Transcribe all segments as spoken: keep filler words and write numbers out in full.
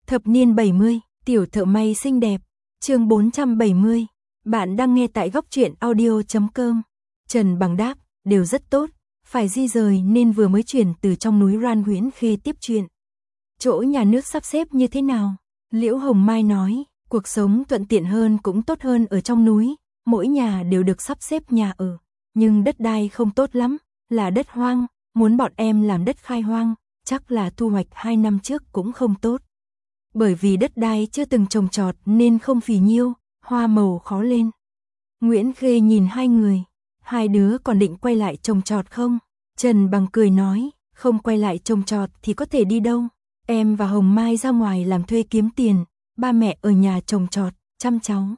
Thập niên bảy mươi, tiểu thợ may xinh đẹp, chương bốn trăm bảy mươi. Bạn đang nghe tại góc truyện audio chấm com. Trần Bằng đáp, đều rất tốt, phải di rời nên vừa mới chuyển từ trong núi Ran Nguyễn Khê tiếp chuyện. Chỗ nhà nước sắp xếp như thế nào? Liễu Hồng Mai nói, cuộc sống thuận tiện hơn cũng tốt hơn ở trong núi, mỗi nhà đều được sắp xếp nhà ở, nhưng đất đai không tốt lắm, là đất hoang, muốn bọn em làm đất khai hoang, chắc là thu hoạch hai năm trước cũng không tốt. Bởi vì đất đai chưa từng trồng trọt nên không phì nhiêu, hoa màu khó lên. Nguyễn Khê nhìn hai người, hai đứa còn định quay lại trồng trọt không? Trần Bằng cười nói, không quay lại trồng trọt thì có thể đi đâu? Em và Hồng Mai ra ngoài làm thuê kiếm tiền, ba mẹ ở nhà trồng trọt, chăm cháu.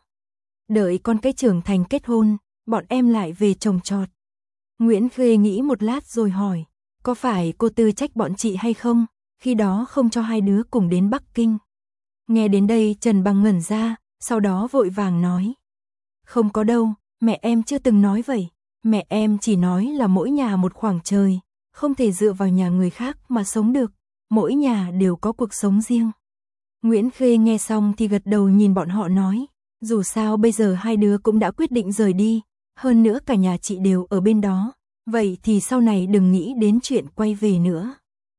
Đợi con cái trưởng thành kết hôn, bọn em lại về trồng trọt. Nguyễn Khê nghĩ một lát rồi hỏi, có phải cô Tư trách bọn chị hay không, khi đó không cho hai đứa cùng đến Bắc Kinh? Nghe đến đây Trần Bằng ngẩn ra, sau đó vội vàng nói. Không có đâu, mẹ em chưa từng nói vậy, mẹ em chỉ nói là mỗi nhà một khoảng trời, không thể dựa vào nhà người khác mà sống được, mỗi nhà đều có cuộc sống riêng. Nguyễn Khê nghe xong thì gật đầu nhìn bọn họ nói, dù sao bây giờ hai đứa cũng đã quyết định rời đi, hơn nữa cả nhà chị đều ở bên đó, vậy thì sau này đừng nghĩ đến chuyện quay về nữa.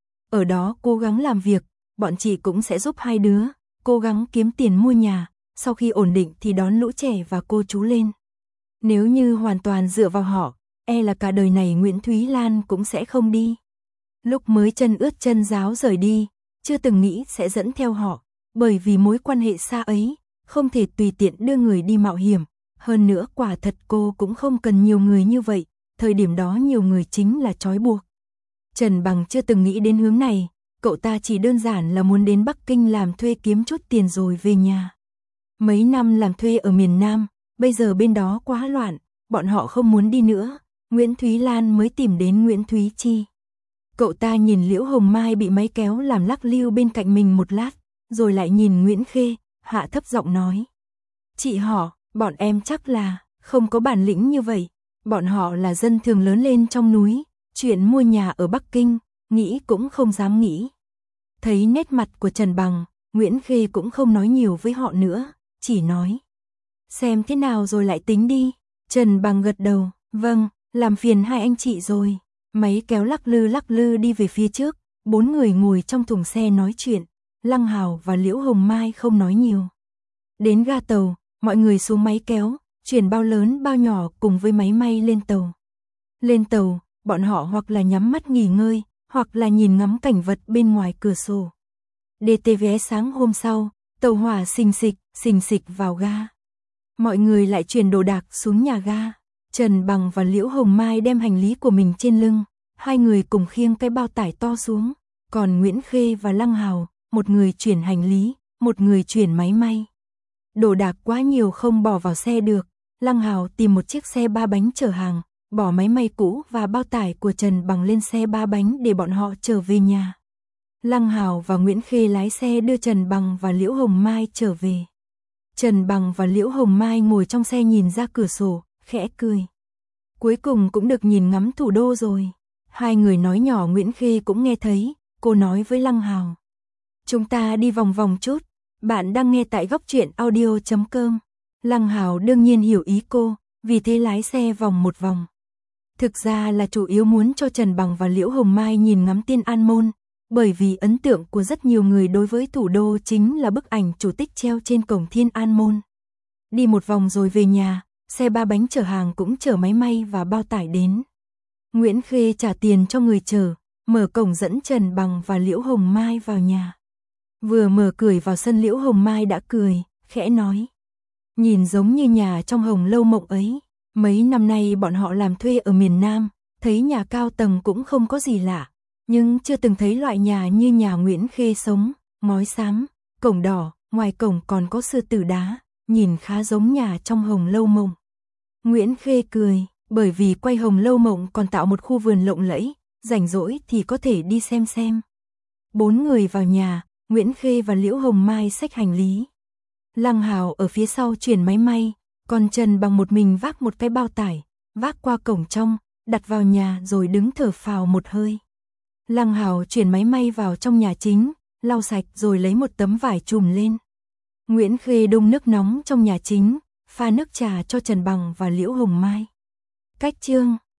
Ở đó cố gắng làm việc, bọn chị cũng sẽ giúp hai đứa, cố gắng kiếm tiền mua nhà, sau khi ổn định thì đón lũ trẻ và cô chú lên. Nếu như hoàn toàn dựa vào họ, e là cả đời này Nguyễn Thúy Lan cũng sẽ không đi. Lúc mới chân ướt chân ráo rời đi, chưa từng nghĩ sẽ dẫn theo họ, bởi vì mối quan hệ xa ấy, không thể tùy tiện đưa người đi mạo hiểm. Hơn nữa quả thật cô cũng không cần nhiều người như vậy, thời điểm đó nhiều người chính là trói buộc. Trần Bằng chưa từng nghĩ đến hướng này, cậu ta chỉ đơn giản là muốn đến Bắc Kinh làm thuê kiếm chút tiền rồi về nhà. Mấy năm làm thuê ở miền Nam, bây giờ bên đó quá loạn, bọn họ không muốn đi nữa, Nguyễn Thúy Lan mới tìm đến Nguyễn Thúy Chi. Cậu ta nhìn Liễu Hồng Mai bị máy kéo làm lắc lư bên cạnh mình một lát, rồi lại nhìn Nguyễn Khê, hạ thấp giọng nói. Chị họ, bọn em chắc là không có bản lĩnh như vậy, bọn họ là dân thường lớn lên trong núi, chuyện mua nhà ở Bắc Kinh, nghĩ cũng không dám nghĩ. Thấy nét mặt của Trần Bằng, Nguyễn Khê cũng không nói nhiều với họ nữa, chỉ nói. Xem thế nào rồi lại tính đi. Trần Bằng gật đầu, vâng, làm phiền hai anh chị rồi. Máy kéo lắc lư lắc lư đi về phía trước, bốn người ngồi trong thùng xe nói chuyện, Lăng Hào và Liễu Hồng Mai không nói nhiều. Đến ga tàu, mọi người xuống máy kéo, chuyển bao lớn bao nhỏ cùng với máy may lên tàu. Lên tàu, bọn họ hoặc là nhắm mắt nghỉ ngơi, hoặc là nhìn ngắm cảnh vật bên ngoài cửa sổ. đê tê vé sáng hôm sau, tàu hỏa xình xịch, xình xịch vào ga. Mọi người lại chuyển đồ đạc xuống nhà ga. Trần Bằng và Liễu Hồng Mai đem hành lý của mình trên lưng, hai người cùng khiêng cái bao tải to xuống. Còn Nguyễn Khê và Lăng Hào, một người chuyển hành lý, một người chuyển máy may. Đồ đạc quá nhiều không bỏ vào xe được, Lăng Hào tìm một chiếc xe ba bánh chở hàng, bỏ máy may cũ và bao tải của Trần Bằng lên xe ba bánh để bọn họ trở về nhà. Lăng Hào và Nguyễn Khê lái xe đưa Trần Bằng và Liễu Hồng Mai trở về. Trần Bằng và Liễu Hồng Mai ngồi trong xe nhìn ra cửa sổ, khẽ cười. Cuối cùng cũng được nhìn ngắm thủ đô rồi. Hai người nói nhỏ Nguyễn Khê cũng nghe thấy, cô nói với Lăng Hào. Chúng ta đi vòng vòng chút, bạn đang nghe tại góc truyện audio chấm com. Lăng Hào đương nhiên hiểu ý cô, vì thế lái xe vòng một vòng. Thực ra là chủ yếu muốn cho Trần Bằng và Liễu Hồng Mai nhìn ngắm Thiên An Môn, bởi vì ấn tượng của rất nhiều người đối với thủ đô chính là bức ảnh chủ tịch treo trên cổng Thiên An Môn. Đi một vòng rồi về nhà, xe ba bánh chở hàng cũng chở máy may và bao tải đến. Nguyễn Khê trả tiền cho người chở, mở cổng dẫn Trần Bằng và Liễu Hồng Mai vào nhà. Vừa mở cửa vào sân Liễu Hồng Mai đã cười, khẽ nói. Nhìn giống như nhà trong Hồng Lâu Mộng ấy, mấy năm nay bọn họ làm thuê ở miền Nam, thấy nhà cao tầng cũng không có gì lạ, nhưng chưa từng thấy loại nhà như nhà Nguyễn Khê sống, ngói xám, cổng đỏ, ngoài cổng còn có sư tử đá, nhìn khá giống nhà trong Hồng Lâu Mộng. Nguyễn Khê cười, bởi vì quay Hồng Lâu Mộng còn tạo một khu vườn lộng lẫy, rảnh rỗi thì có thể đi xem xem. Bốn người vào nhà, Nguyễn Khê và Liễu Hồng Mai xách hành lý. Lăng Hào ở phía sau chuyển máy may, còn Trần Bằng một mình vác một cái bao tải, vác qua cổng trong, đặt vào nhà rồi đứng thở phào một hơi. Lăng Hào chuyển máy may vào trong nhà chính, lau sạch rồi lấy một tấm vải trùm lên. Nguyễn Khê đun nước nóng trong nhà chính, pha nước trà cho Trần Bằng và Liễu Hồng Mai. Cách chương